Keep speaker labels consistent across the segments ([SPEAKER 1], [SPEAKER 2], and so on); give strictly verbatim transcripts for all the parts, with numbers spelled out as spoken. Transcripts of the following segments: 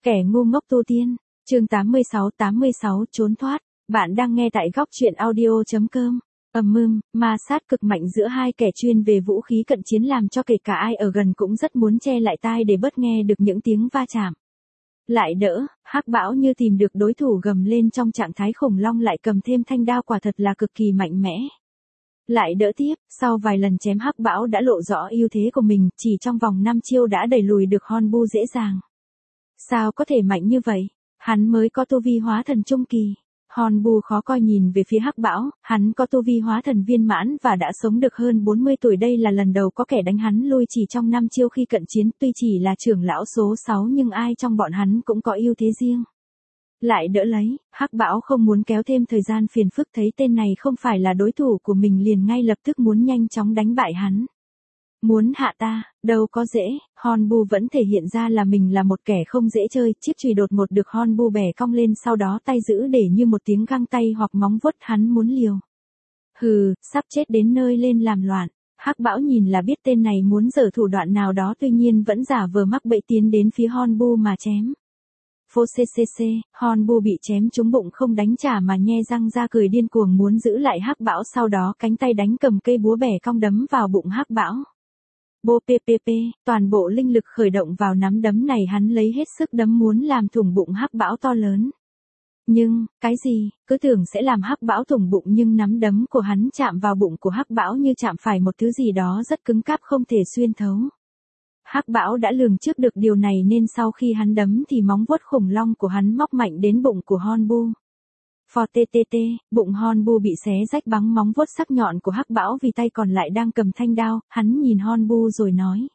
[SPEAKER 1] Kẻ ngu ngốc tu tiên, chương tám mươi sáu tám mươi sáu trốn thoát, bạn đang nghe tại góc truyện audio.com. Ầm ưm, ma sát cực mạnh giữa hai kẻ chuyên về vũ khí cận chiến làm cho kể cả ai ở gần cũng rất muốn che lại tai để bớt nghe được những tiếng va chạm. Lại đỡ, Hắc Bão như tìm được đối thủ gầm lên trong trạng thái khủng long lại cầm thêm thanh đao quả thật là cực kỳ mạnh mẽ. Lại đỡ tiếp, sau vài lần chém Hắc Bão đã lộ rõ ưu thế của mình, chỉ trong vòng năm chiêu đã đẩy lùi được Hornbu dễ dàng. Sao có thể mạnh như vậy? Hắn mới có tu vi hóa thần trung kỳ. Hornbu khó coi nhìn về phía Hắc Bão, hắn có tu vi hóa thần viên mãn và đã sống được hơn bốn mươi tuổi, đây là lần đầu có kẻ đánh hắn lui chỉ trong năm chiêu khi cận chiến, tuy chỉ là trưởng lão số sáu nhưng ai trong bọn hắn cũng có ưu thế riêng. Lại đỡ lấy, Hắc Bão không muốn kéo thêm thời gian phiền phức, thấy tên này không phải là đối thủ của mình liền ngay lập tức muốn nhanh chóng đánh bại hắn. Muốn hạ ta, đâu có dễ, Hornbu vẫn thể hiện ra là mình là một kẻ không dễ chơi, chiếc chùy đột ngột được Hornbu bẻ cong lên sau đó tay giữ để như một tiếng găng tay hoặc móng vuốt, hắn muốn liều. Hừ, sắp chết đến nơi lên làm loạn. Hắc Bão nhìn là biết tên này muốn giở thủ đoạn nào đó, tuy nhiên vẫn giả vờ mắc bẫy tiến đến phía Hornbu mà chém. Phô ccc, Hornbu bị chém trúng bụng không đánh trả mà nhe răng ra cười điên cuồng muốn giữ lại Hắc Bão, sau đó cánh tay đánh cầm cây búa bẻ cong đấm vào bụng Hắc Bão. Bô ppp, toàn bộ linh lực khởi động vào nắm đấm này, hắn lấy hết sức đấm muốn làm thủng bụng Hắc Bão to lớn. Nhưng, cái gì, cứ tưởng sẽ làm Hắc Bão thủng bụng nhưng nắm đấm của hắn chạm vào bụng của Hắc Bão như chạm phải một thứ gì đó rất cứng cáp không thể xuyên thấu. Hắc Bão đã lường trước được điều này nên sau khi hắn đấm thì móng vuốt khủng long của hắn móc mạnh đến bụng của Hornbu. Phò ttt, bụng Hornbu bị xé rách bằng móng vuốt sắc nhọn của Hắc Bão, vì tay còn lại đang cầm thanh đao, hắn nhìn Hornbu rồi nói.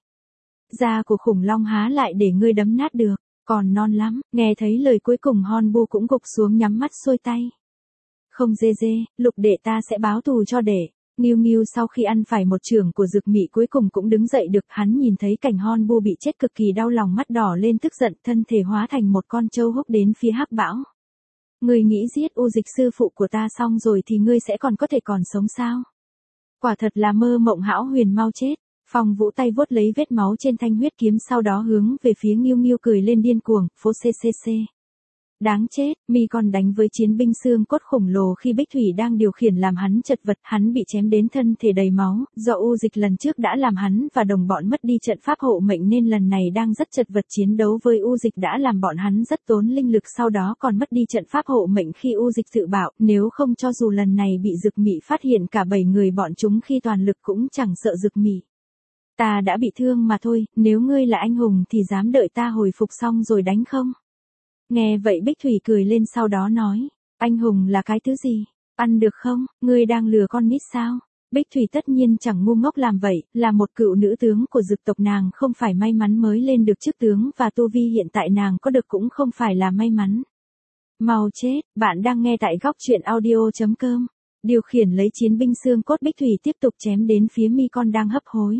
[SPEAKER 1] Da của khủng long há lại để ngươi đấm nát được, còn non lắm, nghe thấy lời cuối cùng Hornbu cũng gục xuống nhắm mắt xuôi tay. Không dê dê, Lục đệ ta sẽ báo thù cho đệ. Nghiêu Nghiêu sau khi ăn phải một chưởng của Dực Mị cuối cùng cũng đứng dậy được, hắn nhìn thấy cảnh Hornbu bị chết cực kỳ đau lòng, mắt đỏ lên tức giận, thân thể hóa thành một con trâu húc đến phía Hắc Bão. Ngươi nghĩ giết U Dịch sư phụ của ta xong rồi thì ngươi sẽ còn có thể còn sống sao? Quả thật là mơ mộng hão huyền, mau chết. Phong Vũ tay vuốt lấy vết máu trên thanh huyết kiếm sau đó hướng về phía Nghiêu Nghiêu cười lên điên cuồng, phô ccc. Đáng chết, mi còn đánh với chiến binh xương cốt khổng lồ khi Bích Thủy đang điều khiển làm hắn chật vật, hắn bị chém đến thân thể đầy máu, do U Dịch lần trước đã làm hắn và đồng bọn mất đi trận pháp hộ mệnh nên lần này đang rất chật vật, chiến đấu với U Dịch đã làm bọn hắn rất tốn linh lực, sau đó còn mất đi trận pháp hộ mệnh khi U Dịch tự bạo, nếu không cho dù lần này bị Dực Mị phát hiện cả bảy người bọn chúng khi toàn lực cũng chẳng sợ Dực Mị. Ta đã bị thương mà thôi, nếu ngươi là anh hùng thì dám đợi ta hồi phục xong rồi đánh không? Nghe vậy Bích Thủy cười lên sau đó nói, anh hùng là cái thứ gì? Ăn được không? Ngươi đang lừa con nít sao? Bích Thủy tất nhiên chẳng ngu ngốc làm vậy, là một cựu nữ tướng của Dực tộc, nàng không phải may mắn mới lên được chức tướng và tu vi hiện tại nàng có được cũng không phải là may mắn. Mau chết, bạn đang nghe tại góc truyện audio.com. Điều khiển lấy chiến binh xương cốt, Bích Thủy tiếp tục chém đến phía mi con đang hấp hối.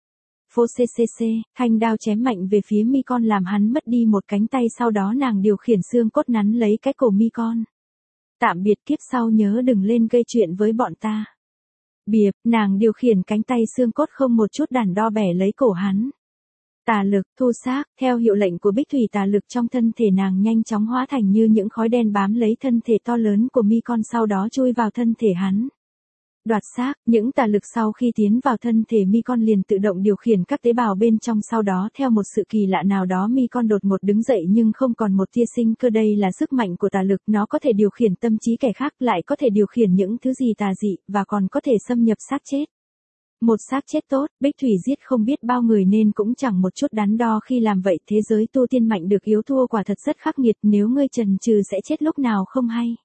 [SPEAKER 1] Phô ccc, thanh đao chém mạnh về phía mi con làm hắn mất đi một cánh tay, sau đó nàng điều khiển xương cốt nắn lấy cái cổ mi con. Tạm biệt, kiếp sau nhớ đừng lên gây chuyện với bọn ta. Biệp, nàng điều khiển cánh tay xương cốt không một chút đắn đo bẻ lấy cổ hắn. Tà lực, thu xác, theo hiệu lệnh của Bích Thủy, tà lực trong thân thể nàng nhanh chóng hóa thành như những khói đen bám lấy thân thể to lớn của mi con sau đó chui vào thân thể hắn. Đoạt xác, những tà lực sau khi tiến vào thân thể mi con liền tự động điều khiển các tế bào bên trong, sau đó theo một sự kỳ lạ nào đó mi con đột ngột đứng dậy nhưng không còn một tia sinh cơ, đây là sức mạnh của tà lực, nó có thể điều khiển tâm trí kẻ khác, lại có thể điều khiển những thứ gì tà dị, và còn có thể xâm nhập xác chết. Một xác chết tốt, Bích Thủy giết không biết bao người nên cũng chẳng một chút đắn đo khi làm vậy, thế giới tu tiên mạnh được yếu thua quả thật rất khắc nghiệt, nếu ngươi chần chừ sẽ chết lúc nào không hay.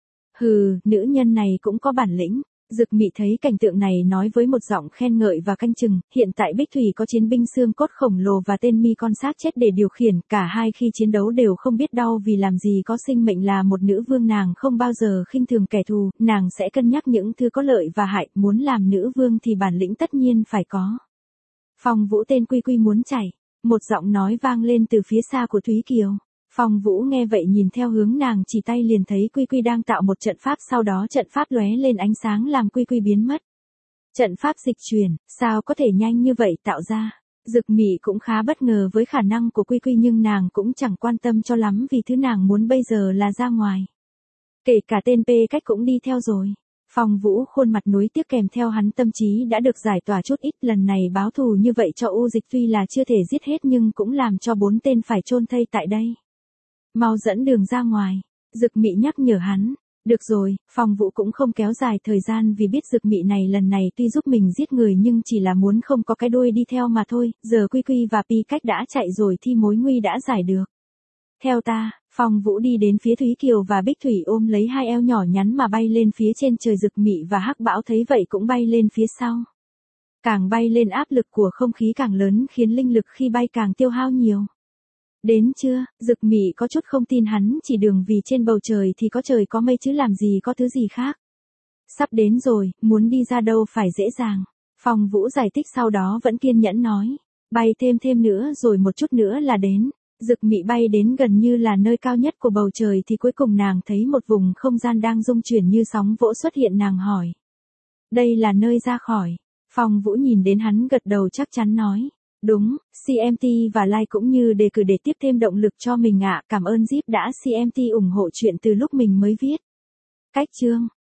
[SPEAKER 1] Hừ, nữ nhân này cũng có bản lĩnh. Dực Mị thấy cảnh tượng này nói với một giọng khen ngợi và canh chừng, hiện tại Bích Thủy có chiến binh xương cốt khổng lồ và tên mi con xác chết để điều khiển, cả hai khi chiến đấu đều không biết đau vì làm gì có sinh mệnh, là một nữ vương nàng không bao giờ khinh thường kẻ thù, nàng sẽ cân nhắc những thứ có lợi và hại, muốn làm nữ vương thì bản lĩnh tất nhiên phải có. Phong Vũ, tên Quy Quy muốn chảy, một giọng nói vang lên từ phía xa của Thúy Kiều. Phong Vũ nghe vậy nhìn theo hướng nàng chỉ tay liền thấy Quy Quy đang tạo một trận pháp, sau đó trận pháp lóe lên ánh sáng làm Quy Quy biến mất. Trận pháp dịch chuyển, sao có thể nhanh như vậy tạo ra? Dực Mị cũng khá bất ngờ với khả năng của Quy Quy nhưng nàng cũng chẳng quan tâm cho lắm vì thứ nàng muốn bây giờ là ra ngoài. Kể cả tên P cách cũng đi theo rồi. Phong Vũ khuôn mặt nuối tiếc kèm theo hắn tâm trí đã được giải tỏa chút ít, lần này báo thù như vậy cho U Dịch tuy là chưa thể giết hết nhưng cũng làm cho bốn tên phải chôn thây tại đây. Mau dẫn đường ra ngoài, Dực Mị nhắc nhở hắn. Được rồi, Phong Vũ cũng không kéo dài thời gian vì biết Dực Mị này lần này tuy giúp mình giết người nhưng chỉ là muốn không có cái đuôi đi theo mà thôi, giờ Quy Quy và Pi Cách đã chạy rồi thì mối nguy đã giải được. Theo ta, Phong Vũ đi đến phía Thúy Kiều và Bích Thủy ôm lấy hai eo nhỏ nhắn mà bay lên phía trên trời. Dực Mị và Hắc Bão thấy vậy cũng bay lên phía sau. Càng bay lên áp lực của không khí càng lớn khiến linh lực khi bay càng tiêu hao nhiều. Đến chưa, Dực Mị có chút không tin hắn chỉ đường vì trên bầu trời thì có trời có mây chứ làm gì có thứ gì khác. Sắp đến rồi, muốn đi ra đâu phải dễ dàng. Phong Vũ giải thích sau đó vẫn kiên nhẫn nói. Bay thêm thêm nữa rồi một chút nữa là đến. Dực Mị bay đến gần như là nơi cao nhất của bầu trời thì cuối cùng nàng thấy một vùng không gian đang rung chuyển như sóng vỗ xuất hiện, nàng hỏi. Đây là nơi ra khỏi. Phong Vũ nhìn đến hắn gật đầu chắc chắn nói. Đúng, xê em tê và Like cũng như đề cử để tiếp thêm động lực cho mình ạ. Cảm ơn Zip đã xê em tê ủng hộ chuyện từ lúc mình mới viết. Cách chương